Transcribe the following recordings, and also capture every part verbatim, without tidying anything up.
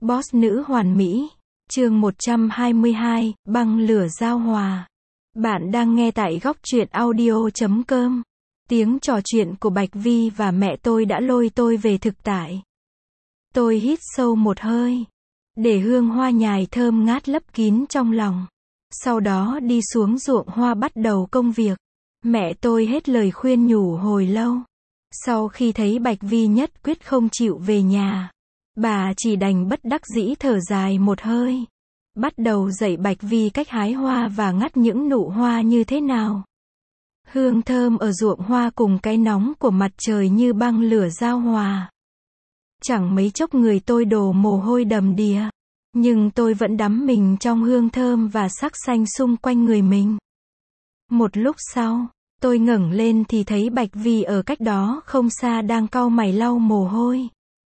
Boss nữ hoàn mỹ. Chương một trăm hai mươi hai, băng lửa giao hòa. Bạn đang nghe tại góc truyện audio chấm com. Tiếng trò chuyện của Bạch Vi và mẹ tôi đã lôi tôi về thực tại. Tôi hít sâu một hơi, để hương hoa nhài thơm ngát lấp kín trong lòng. Sau đó đi xuống ruộng hoa bắt đầu công việc. Mẹ tôi hết lời khuyên nhủ hồi lâu. Sau khi thấy Bạch Vi nhất quyết không chịu về nhà, bà chỉ đành bất đắc dĩ thở dài một hơi. Bắt đầu dạy Bạch Vi cách hái hoa và ngắt những nụ hoa như thế nào. Hương thơm ở ruộng hoa cùng cái nóng của mặt trời như băng lửa giao hòa. Chẳng mấy chốc người tôi đổ mồ hôi đầm đìa. Nhưng tôi vẫn đắm mình trong hương thơm và sắc xanh xung quanh người mình. Một lúc sau, tôi ngẩng lên thì thấy Bạch Vi ở cách đó không xa đang cau mày lau mồ hôi.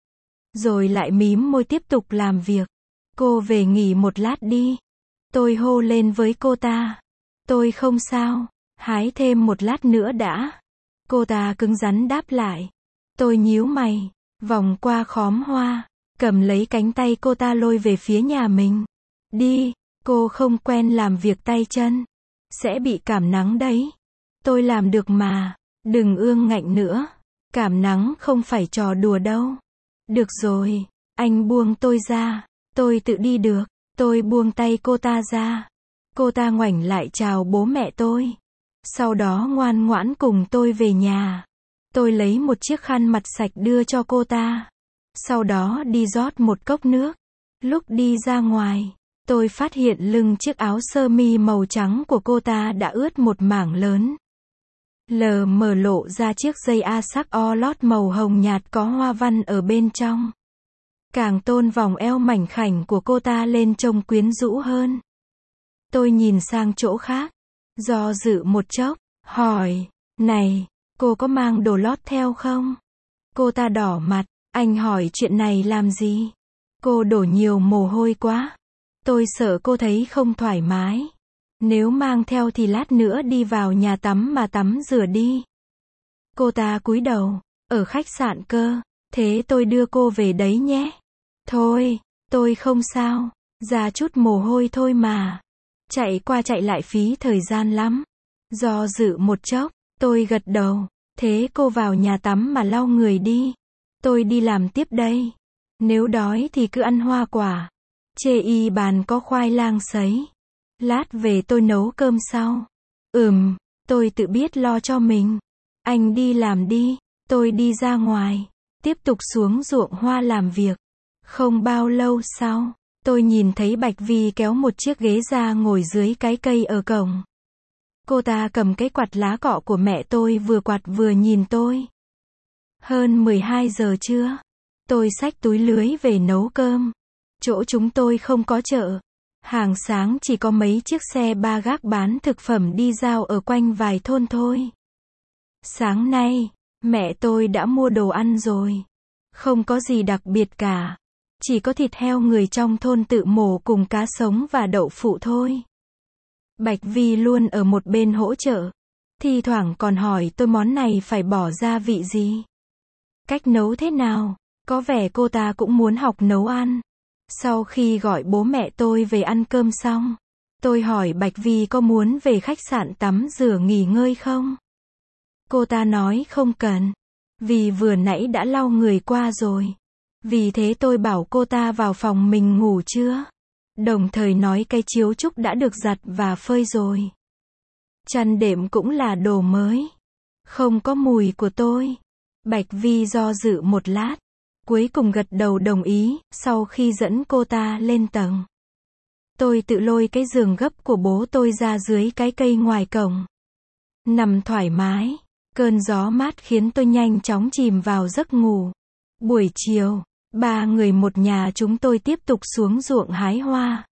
Rồi lại mím môi tiếp tục làm việc. Cô về nghỉ một lát đi. Tôi hô lên với cô ta. Tôi không sao, hái thêm một lát nữa đã. Cô ta cứng rắn đáp lại. Tôi nhíu mày, vòng qua khóm hoa, cầm lấy cánh tay cô ta lôi về phía nhà mình. Đi, cô không quen làm việc tay chân, sẽ bị cảm nắng đấy. Tôi làm được mà, đừng ương ngạnh nữa. Cảm nắng không phải trò đùa đâu. Được rồi, anh buông tôi ra, tôi tự đi được. Tôi buông tay cô ta ra. Cô ta ngoảnh lại chào bố mẹ tôi. Sau đó ngoan ngoãn cùng tôi về nhà. Tôi lấy một chiếc khăn mặt sạch đưa cho cô ta. Sau đó đi rót một cốc nước. Lúc đi ra ngoài, tôi phát hiện lưng chiếc áo sơ mi màu trắng của cô ta đã ướt một mảng lớn. Lờ mờ lộ ra chiếc dây a sắc o lót màu hồng nhạt có hoa văn ở bên trong. Càng tôn vòng eo mảnh khảnh của cô ta lên trông quyến rũ hơn. Tôi nhìn sang chỗ khác, do dự một chốc, hỏi, này, cô có mang đồ lót theo không? Cô ta đỏ mặt, anh hỏi chuyện này làm gì? Cô đổ nhiều mồ hôi quá. Tôi sợ cô thấy không thoải mái. Nếu mang theo thì lát nữa đi vào nhà tắm mà tắm rửa đi. Cô ta cúi đầu, ở khách sạn cơ, thế tôi đưa cô về đấy nhé. Thôi, tôi không sao, ra chút mồ hôi thôi mà. Chạy qua chạy lại phí thời gian lắm. Do dự một chốc, tôi gật đầu, thế cô vào nhà tắm mà lau người đi. Tôi đi làm tiếp đây. Nếu đói thì cứ ăn hoa quả. Chê y bàn có khoai lang sấy. Lát về tôi nấu cơm sau. Ừm, tôi tự biết lo cho mình. Anh đi làm đi, tôi đi ra ngoài. Tiếp tục xuống ruộng hoa làm việc. Không bao lâu sau, tôi nhìn thấy Bạch Vi kéo một chiếc ghế ra ngồi dưới cái cây ở cổng. Cô ta cầm cái quạt lá cọ của mẹ tôi vừa quạt vừa nhìn tôi. Hơn mười hai giờ trưa, tôi xách túi lưới về nấu cơm. Chỗ chúng tôi không có chợ. Hàng sáng chỉ có mấy chiếc xe ba gác bán thực phẩm đi giao ở quanh vài thôn thôi. Sáng nay, mẹ tôi đã mua đồ ăn rồi. Không có gì đặc biệt cả. Chỉ có thịt heo người trong thôn tự mổ cùng cá sống và đậu phụ thôi. Bạch Vi luôn ở một bên hỗ trợ. Thi thoảng còn hỏi tôi món này phải bỏ gia vị gì. Cách nấu thế nào. Có vẻ cô ta cũng muốn học nấu ăn. Sau khi gọi bố mẹ tôi về ăn cơm xong, tôi hỏi Bạch Vi có muốn về khách sạn tắm rửa nghỉ ngơi không? Cô ta nói không cần. Vì vừa nãy đã lau người qua rồi. Vì thế tôi bảo cô ta vào phòng mình ngủ chưa? Đồng thời nói cái chiếu trúc đã được giặt và phơi rồi. Chăn đệm cũng là đồ mới. Không có mùi của tôi. Bạch Vi do dự một lát. Cuối cùng gật đầu đồng ý, sau khi dẫn cô ta lên tầng. Tôi tự lôi cái giường gấp của bố tôi ra dưới cái cây ngoài cổng. Nằm thoải mái. Cơn gió mát khiến tôi nhanh chóng chìm vào giấc ngủ. Buổi chiều, ba người một nhà chúng tôi tiếp tục xuống ruộng hái hoa.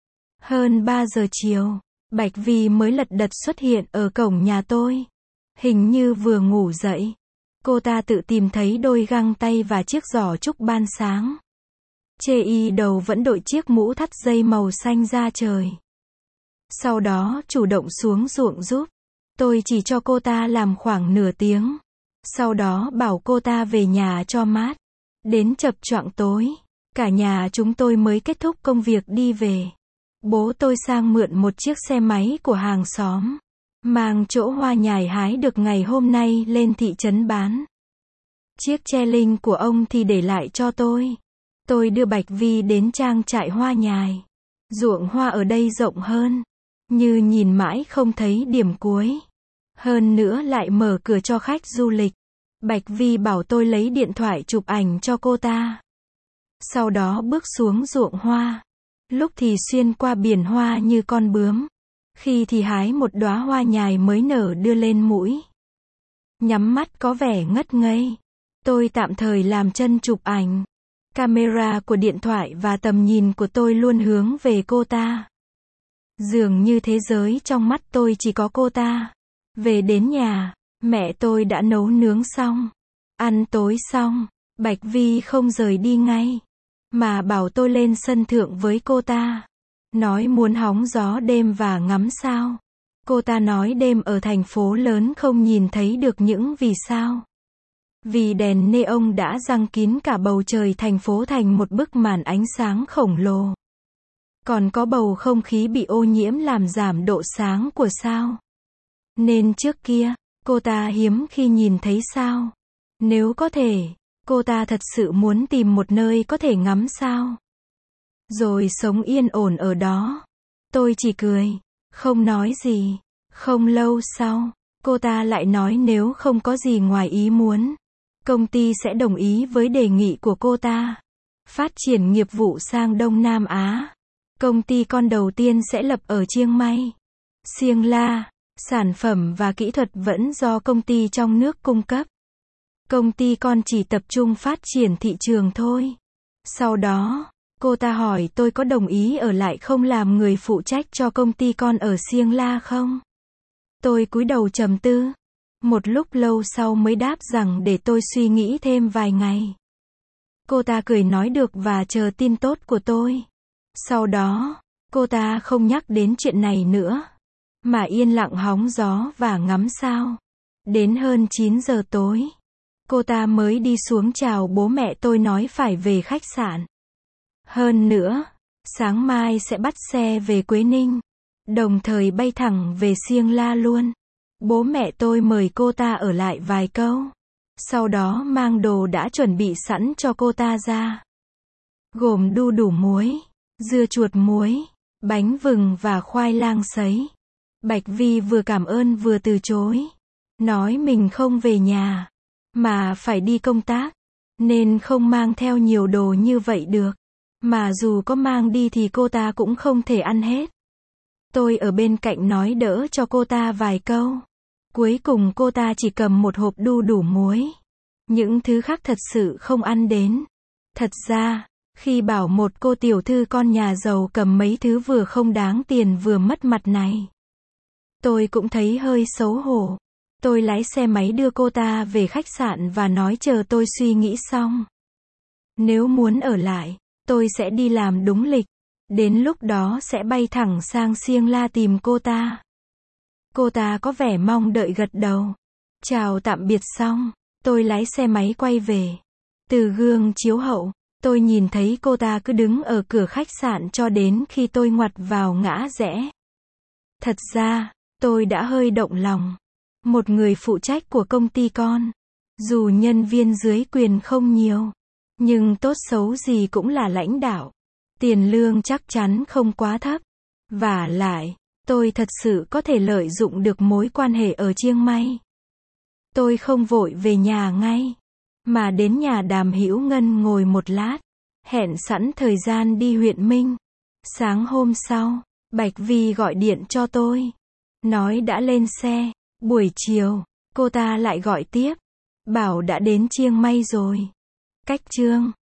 Hơn ba giờ chiều, Bạch Vi mới lật đật xuất hiện ở cổng nhà tôi. Hình như vừa ngủ dậy. Cô ta tự tìm thấy đôi găng tay và chiếc giỏ trúc ban sáng. Chê y đầu vẫn đội chiếc mũ thắt dây màu xanh da trời. Sau đó chủ động xuống ruộng giúp. Tôi chỉ cho cô ta làm khoảng nửa tiếng. Sau đó bảo cô ta về nhà cho mát. Đến chập choạng tối, Cả nhà chúng tôi mới kết thúc công việc đi về. Bố tôi sang mượn một chiếc xe máy của hàng xóm, mang chỗ hoa nhài hái được ngày hôm nay lên thị trấn bán. Chiếc tre linh của ông thì để lại cho tôi. Tôi đưa Bạch Vi đến trang trại hoa nhài. Ruộng hoa ở đây rộng hơn, như nhìn mãi không thấy điểm cuối. Hơn nữa lại mở cửa cho khách du lịch. Bạch Vi bảo tôi lấy điện thoại chụp ảnh cho cô ta. Sau đó bước xuống ruộng hoa. Lúc thì xuyên qua biển hoa như con bướm. Khi thì hái một đóa hoa nhài mới nở đưa lên mũi. Nhắm mắt có vẻ ngất ngây. Tôi tạm thời làm chân chụp ảnh. Camera của điện thoại và tầm nhìn của tôi luôn hướng về cô ta. Dường như thế giới trong mắt tôi chỉ có cô ta. Về đến nhà, mẹ tôi đã nấu nướng xong. Ăn tối xong, Bạch Vi không rời đi ngay, mà bảo tôi lên sân thượng với cô ta. Nói muốn hóng gió đêm và ngắm sao. Cô ta nói đêm ở thành phố lớn không nhìn thấy được những vì sao. Vì đèn neon đã giăng kín cả bầu trời thành phố thành một bức màn ánh sáng khổng lồ. Còn có bầu không khí bị ô nhiễm làm giảm độ sáng của sao. Nên trước kia, cô ta hiếm khi nhìn thấy sao. Nếu có thể, cô ta thật sự muốn tìm một nơi có thể ngắm sao. Rồi sống yên ổn ở đó. Tôi chỉ cười, không nói gì. Không lâu sau, cô ta lại nói nếu không có gì ngoài ý muốn, công ty sẽ đồng ý với đề nghị của cô ta. Phát triển nghiệp vụ sang Đông Nam Á. Công ty con đầu tiên sẽ lập ở Chiang Mai, Siêng La. Sản phẩm và kỹ thuật vẫn do công ty trong nước cung cấp. Công ty con chỉ tập trung phát triển thị trường thôi. Sau đó, cô ta hỏi tôi có đồng ý ở lại không làm người phụ trách cho công ty con ở Siêng La không? Tôi cúi đầu trầm tư. Một lúc lâu sau mới đáp rằng để tôi suy nghĩ thêm vài ngày. Cô ta cười nói được và chờ tin tốt của tôi. Sau đó, cô ta không nhắc đến chuyện này nữa, mà yên lặng hóng gió và ngắm sao. Đến hơn chín giờ tối, cô ta mới đi xuống chào bố mẹ tôi nói phải về khách sạn. Hơn nữa, sáng mai sẽ bắt xe về Quế Ninh, đồng thời bay thẳng về Siêng La luôn. Bố mẹ tôi mời cô ta ở lại vài câu. Sau đó mang đồ đã chuẩn bị sẵn cho cô ta ra. Gồm đu đủ muối, dưa chuột muối, bánh vừng và khoai lang sấy. Bạch Vi vừa cảm ơn vừa từ chối. Nói mình không về nhà, mà phải đi công tác, nên không mang theo nhiều đồ như vậy được. Mà dù có mang đi thì cô ta cũng không thể ăn hết. Tôi ở bên cạnh nói đỡ cho cô ta vài câu. Cuối cùng cô ta chỉ cầm một hộp đu đủ muối. Những thứ khác thật sự không ăn đến. Thật ra, khi bảo một cô tiểu thư con nhà giàu cầm mấy thứ vừa không đáng tiền vừa mất mặt này, tôi cũng thấy hơi xấu hổ. Tôi lái xe máy đưa cô ta về khách sạn và nói chờ tôi suy nghĩ xong. Nếu muốn ở lại, tôi sẽ đi làm đúng lịch. Đến lúc đó sẽ bay thẳng sang Siêng La tìm cô ta. Cô ta có vẻ mong đợi gật đầu. Chào tạm biệt xong, tôi lái xe máy quay về. Từ gương chiếu hậu, tôi nhìn thấy cô ta cứ đứng ở cửa khách sạn cho đến khi tôi ngoặt vào ngã rẽ. Thật ra, tôi đã hơi động lòng. Một người phụ trách của công ty con, dù nhân viên dưới quyền không nhiều, nhưng tốt xấu gì cũng là lãnh đạo. Tiền lương chắc chắn không quá thấp. Vả lại, tôi thật sự có thể lợi dụng được mối quan hệ ở Chiang Mai. Tôi không vội về nhà ngay, mà đến nhà Đàm Hữu Ngân ngồi một lát, hẹn sẵn thời gian đi huyện Minh. Sáng hôm sau, Bạch Vi gọi điện cho tôi, nói đã lên xe. Buổi chiều, cô ta lại gọi tiếp, bảo đã đến Chiang Mai rồi. Cách chương